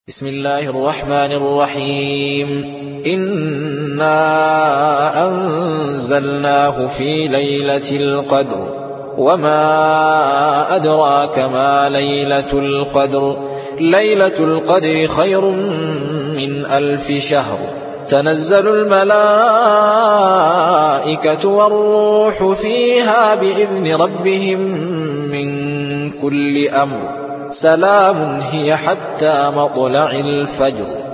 بسم الله الرحمن الرحيم. إنا أنزلناه في ليلة القدر وما أدراك ما ليلة القدر. ليلة القدر خير من 1000 شهر. تنزل الملائكة والروح فيها بإذن ربهم من كل أمر. سلام هي حتى مطلع الفجر.